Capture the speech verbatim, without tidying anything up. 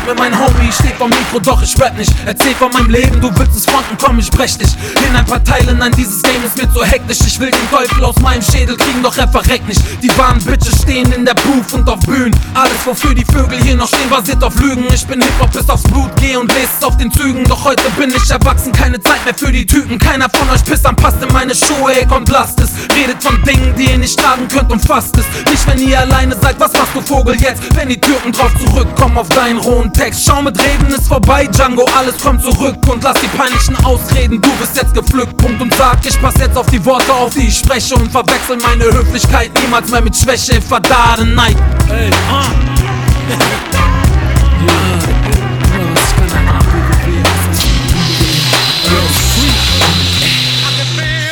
sagt mir mein Homie, ich steh vom Mikro, doch ich rap nicht. Erzähl von meinem Leben, du willst es fronten, komm, ich brech dich in ein paar Teile, nein, dieses Game ist mir zu hektisch. Ich will den Teufel aus meinem Schädel kriegen, doch er verreckt nicht. Die wahren Bitches stehen in der Booth und auf Bühnen. Alles, wofür die Vögel hier noch stehen, basiert auf Lügen. Ich bin Hip-Hop bis aufs Blut, geh und lese es auf den Zügen. Doch heute bin ich erwachsen, keine Zeit mehr für die Typen. Keiner von euch pisst an, passt in meine Schuhe, ey, kommt, lasst es. Redet von Dingen, die ihr nicht tragen könnt und fasst es. Nicht, wenn ihr alleine seid, was machst du, Vogel, jetzt? Wenn die Türken drauf zurückkommen auf deinen rohen Text. Schau, mit Reden ist vorbei, Django, alles kommt zurück. Und lass die peinlichen Ausreden, du bist jetzt gepflückt. Punkt und sag, ich pass jetzt auf die Worte auf, die ich spreche. Und verwechsel meine Höflichkeit niemals mehr mit Schwäche, Verdaden, Neid. Hey, ah.